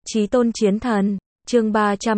Chí tôn chiến thần, chương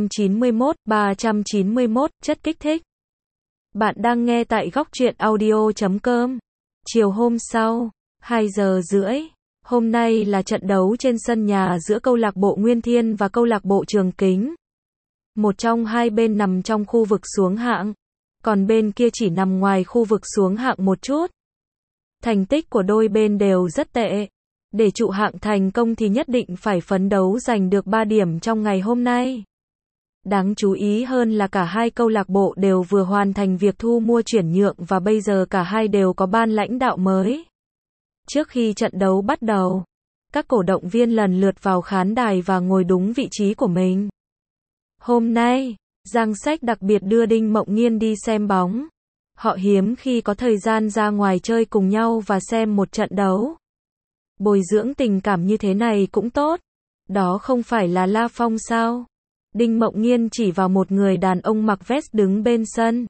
391, chất kích thích. Bạn đang nghe tại góc truyện audio.com. Chiều hôm sau, 2 giờ rưỡi, hôm nay là trận đấu trên sân nhà giữa câu lạc bộ Nguyên Thiên và câu lạc bộ Trường Kính. Một trong hai bên nằm trong khu vực xuống hạng, còn bên kia chỉ nằm ngoài khu vực xuống hạng một chút. Thành tích của đôi bên đều rất tệ. Để trụ hạng thành công thì nhất định phải phấn đấu giành được 3 điểm trong ngày hôm nay. Đáng chú ý hơn là cả hai câu lạc bộ đều vừa hoàn thành việc thu mua chuyển nhượng và bây giờ cả hai đều có ban lãnh đạo mới. Trước khi trận đấu bắt đầu, các cổ động viên lần lượt vào khán đài và ngồi đúng vị trí của mình. Hôm nay, Giang Sách đặc biệt đưa Đinh Mộng Nghiên đi xem bóng. Họ hiếm khi có thời gian ra ngoài chơi cùng nhau và xem một trận đấu. Bồi dưỡng tình cảm như thế này cũng tốt. Đó không phải là La Phong sao? Đinh Mộng Nghiên chỉ vào một người đàn ông mặc vest đứng bên sân.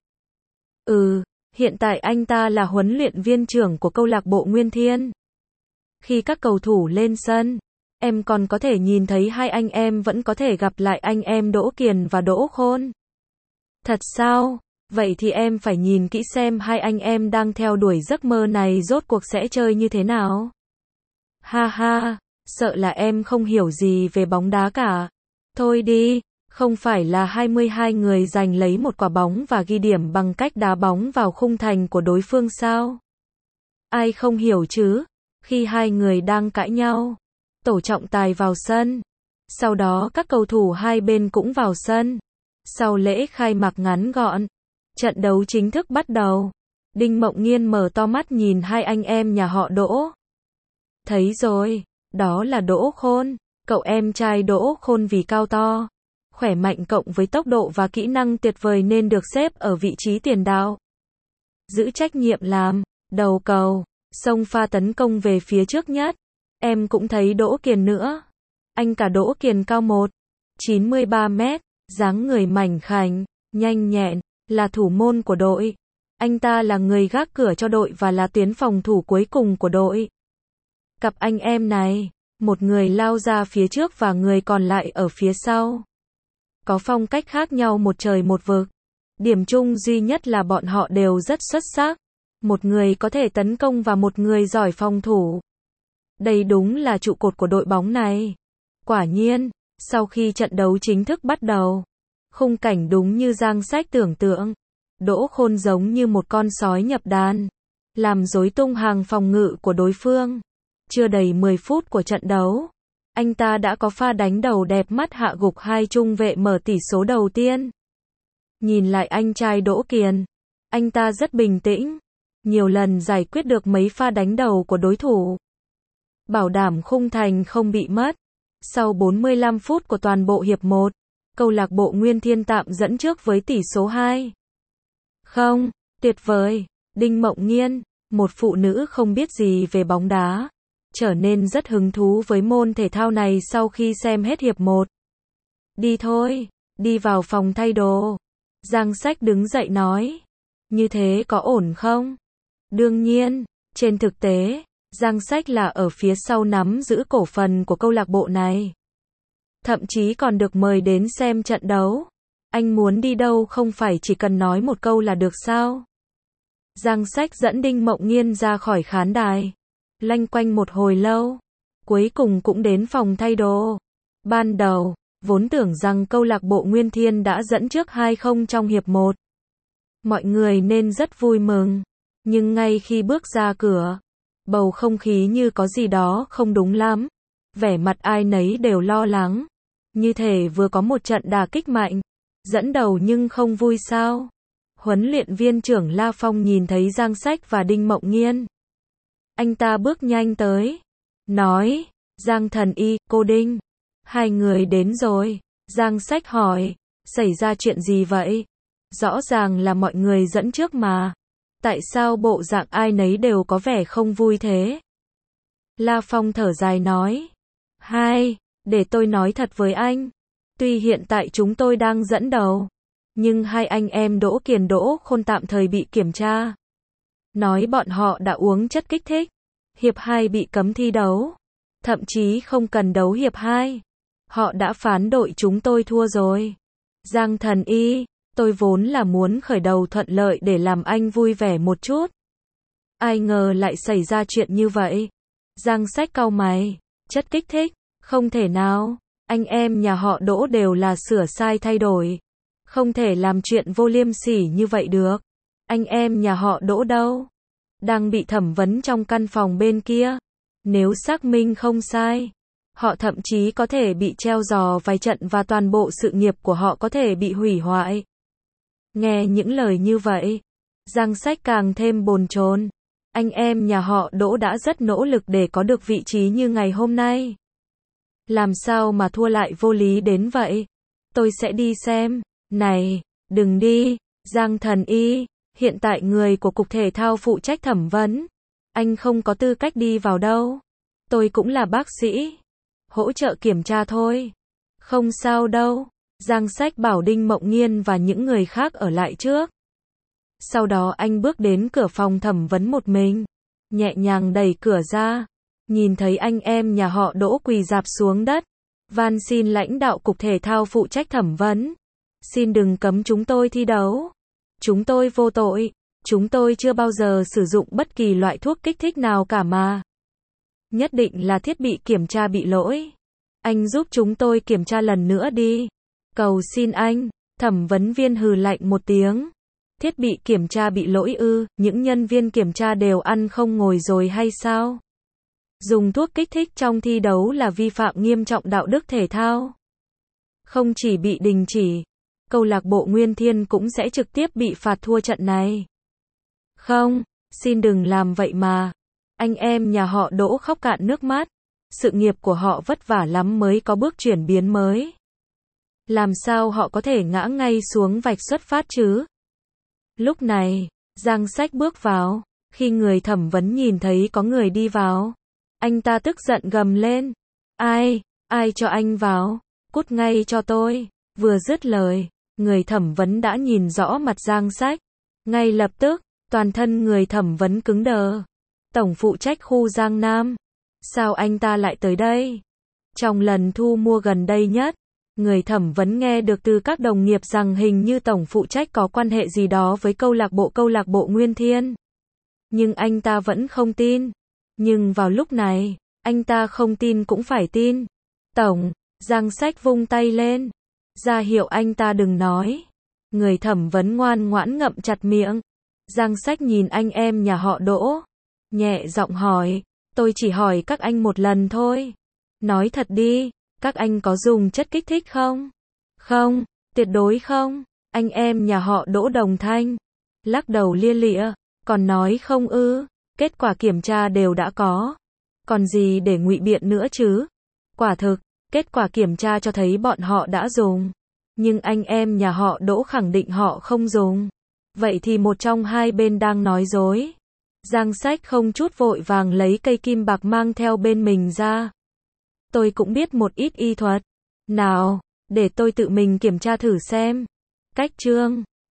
Hiện tại anh ta là huấn luyện viên trưởng của câu lạc bộ Nguyên Thiên. Khi các cầu thủ lên sân, em còn có thể nhìn thấy hai anh em vẫn có thể gặp lại anh em Đỗ Kiền và Đỗ Khôn. Thật sao? Vậy thì em phải nhìn kỹ xem hai anh em đang theo đuổi giấc mơ này rốt cuộc sẽ chơi như thế nào. Ha ha, sợ là em không hiểu gì về bóng đá cả. Thôi đi, không phải là 22 người giành lấy một quả bóng và ghi điểm bằng cách đá bóng vào khung thành của đối phương sao? Ai không hiểu chứ? Khi hai người đang cãi nhau, tổ trọng tài vào sân. Sau đó các cầu thủ hai bên cũng vào sân. Sau lễ khai mạc ngắn gọn, trận đấu chính thức bắt đầu. Đinh Mộng Nghiên mở to mắt nhìn hai anh em nhà họ Đỗ. Thấy rồi, đó là Đỗ Khôn, cậu em trai Đỗ Khôn vì cao to, khỏe mạnh cộng với tốc độ và kỹ năng tuyệt vời nên được xếp ở vị trí tiền đạo. Giữ trách nhiệm làm đầu cầu, xông pha tấn công về phía trước nhất. Em cũng thấy Đỗ Kiền nữa. Anh cả Đỗ Kiền cao 1,93 mét, dáng người mảnh khảnh, nhanh nhẹn, là thủ môn của đội. Anh ta là người gác cửa cho đội và là tuyến phòng thủ cuối cùng của đội. Cặp anh em này, một người lao ra phía trước và người còn lại ở phía sau. Có phong cách khác nhau một trời một vực. Điểm chung duy nhất là bọn họ đều rất xuất sắc. Một người có thể tấn công và một người giỏi phòng thủ. Đây đúng là trụ cột của đội bóng này. Quả nhiên, sau khi trận đấu chính thức bắt đầu, khung cảnh đúng như Giang Sách tưởng tượng. Đỗ Khôn giống như một con sói nhập đàn, làm rối tung hàng phòng ngự của đối phương. Chưa đầy 10 phút của trận đấu, anh ta đã có pha đánh đầu đẹp mắt hạ gục hai trung vệ mở tỷ số đầu tiên. Nhìn lại anh trai Đỗ Kiền, anh ta rất bình tĩnh, nhiều lần giải quyết được mấy pha đánh đầu của đối thủ, bảo đảm khung thành không bị mất. Sau 45 phút của toàn bộ hiệp 1, câu lạc bộ Nguyên Thiên tạm dẫn trước với tỷ số 2-0. Tuyệt vời, Đinh Mộng Nghiên, một phụ nữ không biết gì về bóng đá, trở nên rất hứng thú với môn thể thao này sau khi xem hết hiệp 1. Đi thôi, đi vào phòng thay đồ. Giang Sách đứng dậy nói. Như thế có ổn không? Đương nhiên, trên thực tế, Giang Sách là ở phía sau nắm giữ cổ phần của câu lạc bộ này. Thậm chí còn được mời đến xem trận đấu. Anh muốn đi đâu không phải chỉ cần nói một câu là được sao? Giang Sách dẫn Đinh Mộng Nghiên ra khỏi khán đài. Loanh quanh một hồi lâu, cuối cùng cũng đến phòng thay đồ. Ban đầu, vốn tưởng rằng câu lạc bộ Nguyên Thiên đã dẫn trước 2-0 trong hiệp 1. Mọi người nên rất vui mừng, nhưng ngay khi bước ra cửa, bầu không khí như có gì đó không đúng lắm. Vẻ mặt ai nấy đều lo lắng, như thể vừa có một trận đả kích mạnh, dẫn đầu nhưng không vui sao? Huấn luyện viên trưởng La Phong nhìn thấy Giang Sách và Đinh Mộng Nghiên. Anh ta bước nhanh tới, nói, Giang Thần Y, cô Đinh, hai người đến rồi. Giang Sách hỏi, xảy ra chuyện gì vậy? Rõ ràng là mọi người dẫn trước mà. Tại sao bộ dạng ai nấy đều có vẻ không vui thế? La Phong thở dài nói, để tôi nói thật với anh. Tuy hiện tại chúng tôi đang dẫn đầu, nhưng hai anh em Đỗ Kiền Đỗ Khôn tạm thời bị kiểm tra. Nói bọn họ đã uống chất kích thích. Hiệp 2 bị cấm thi đấu. Thậm chí không cần đấu hiệp 2. Họ đã phán đội chúng tôi thua rồi. Giang Thần Y, tôi vốn là muốn khởi đầu thuận lợi để làm anh vui vẻ một chút. Ai ngờ lại xảy ra chuyện như vậy. Giang Sách cau mày, chất kích thích, không thể nào, anh em nhà họ Đỗ đều là sửa sai thay đổi. Không thể làm chuyện vô liêm sỉ như vậy được. Anh em nhà họ Đỗ đâu? Đang bị thẩm vấn trong căn phòng bên kia. Nếu xác minh không sai, họ thậm chí có thể bị treo giò vài trận và toàn bộ sự nghiệp của họ có thể bị hủy hoại. Nghe những lời như vậy, Giang Sách càng thêm bồn chồn. Anh em nhà họ Đỗ đã rất nỗ lực để có được vị trí như ngày hôm nay. Làm sao mà thua lại vô lý đến vậy? Tôi sẽ đi xem. Này, đừng đi, Giang Thần Y, hiện tại người của Cục Thể thao phụ trách thẩm vấn. Anh không có tư cách đi vào đâu. Tôi cũng là bác sĩ. Hỗ trợ kiểm tra thôi. Không sao đâu. Giang Sách bảo Đinh Mộng Nghiên và những người khác ở lại trước. Sau đó anh bước đến cửa phòng thẩm vấn một mình. Nhẹ nhàng đẩy cửa ra. Nhìn thấy anh em nhà họ Đỗ quỳ rạp xuống đất. Van xin lãnh đạo Cục Thể thao phụ trách thẩm vấn. Xin đừng cấm chúng tôi thi đấu. Chúng tôi vô tội. Chúng tôi chưa bao giờ sử dụng bất kỳ loại thuốc kích thích nào cả mà. Nhất định là thiết bị kiểm tra bị lỗi. Anh giúp chúng tôi kiểm tra lần nữa đi. Cầu xin anh. Thẩm vấn viên hừ lạnh một tiếng. Thiết bị kiểm tra bị lỗi ư? Những nhân viên kiểm tra đều ăn không ngồi rồi hay sao? Dùng thuốc kích thích trong thi đấu là vi phạm nghiêm trọng đạo đức thể thao. Không chỉ bị đình chỉ, câu lạc bộ Nguyên Thiên cũng sẽ trực tiếp bị phạt thua trận này. Không, xin đừng làm vậy mà. Anh em nhà họ Đỗ khóc cạn nước mắt. Sự nghiệp của họ vất vả lắm mới có bước chuyển biến mới. Làm sao họ có thể ngã ngay xuống vạch xuất phát chứ? Lúc này, Giang Sách bước vào. Khi người thẩm vấn nhìn thấy có người đi vào, anh ta tức giận gầm lên. Ai cho anh vào? Cút ngay cho tôi. Vừa dứt lời, người thẩm vấn đã nhìn rõ mặt Giang Sách. Ngay lập tức, toàn thân người thẩm vấn cứng đờ. Tổng phụ trách khu Giang Nam. Sao anh ta lại tới đây? Trong lần thu mua gần đây nhất, người thẩm vấn nghe được từ các đồng nghiệp rằng hình như tổng phụ trách có quan hệ gì đó với câu lạc bộ Nguyên Thiên. Nhưng anh ta vẫn không tin. Nhưng vào lúc này, anh ta không tin cũng phải tin. Tổng, Giang Sách vung tay lên, ra hiệu anh ta đừng nói. Người thẩm vấn ngoan ngoãn ngậm chặt miệng. Giang Sách nhìn anh em nhà họ Đỗ, nhẹ giọng hỏi, tôi chỉ hỏi các anh một lần thôi. Nói thật đi, các anh có dùng chất kích thích không? Không, tuyệt đối không. Anh em nhà họ Đỗ đồng thanh, lắc đầu lia lịa, còn nói không ư? Kết quả kiểm tra đều đã có. Còn gì để ngụy biện nữa chứ? Quả thực, kết quả kiểm tra cho thấy bọn họ đã dùng. Nhưng anh em nhà họ Đỗ khẳng định họ không dùng. Vậy thì một trong hai bên đang nói dối. Giang Sách không chút vội vàng lấy cây kim bạc mang theo bên mình ra. Tôi cũng biết một ít y thuật. Nào, để tôi tự mình kiểm tra thử xem. Cách chương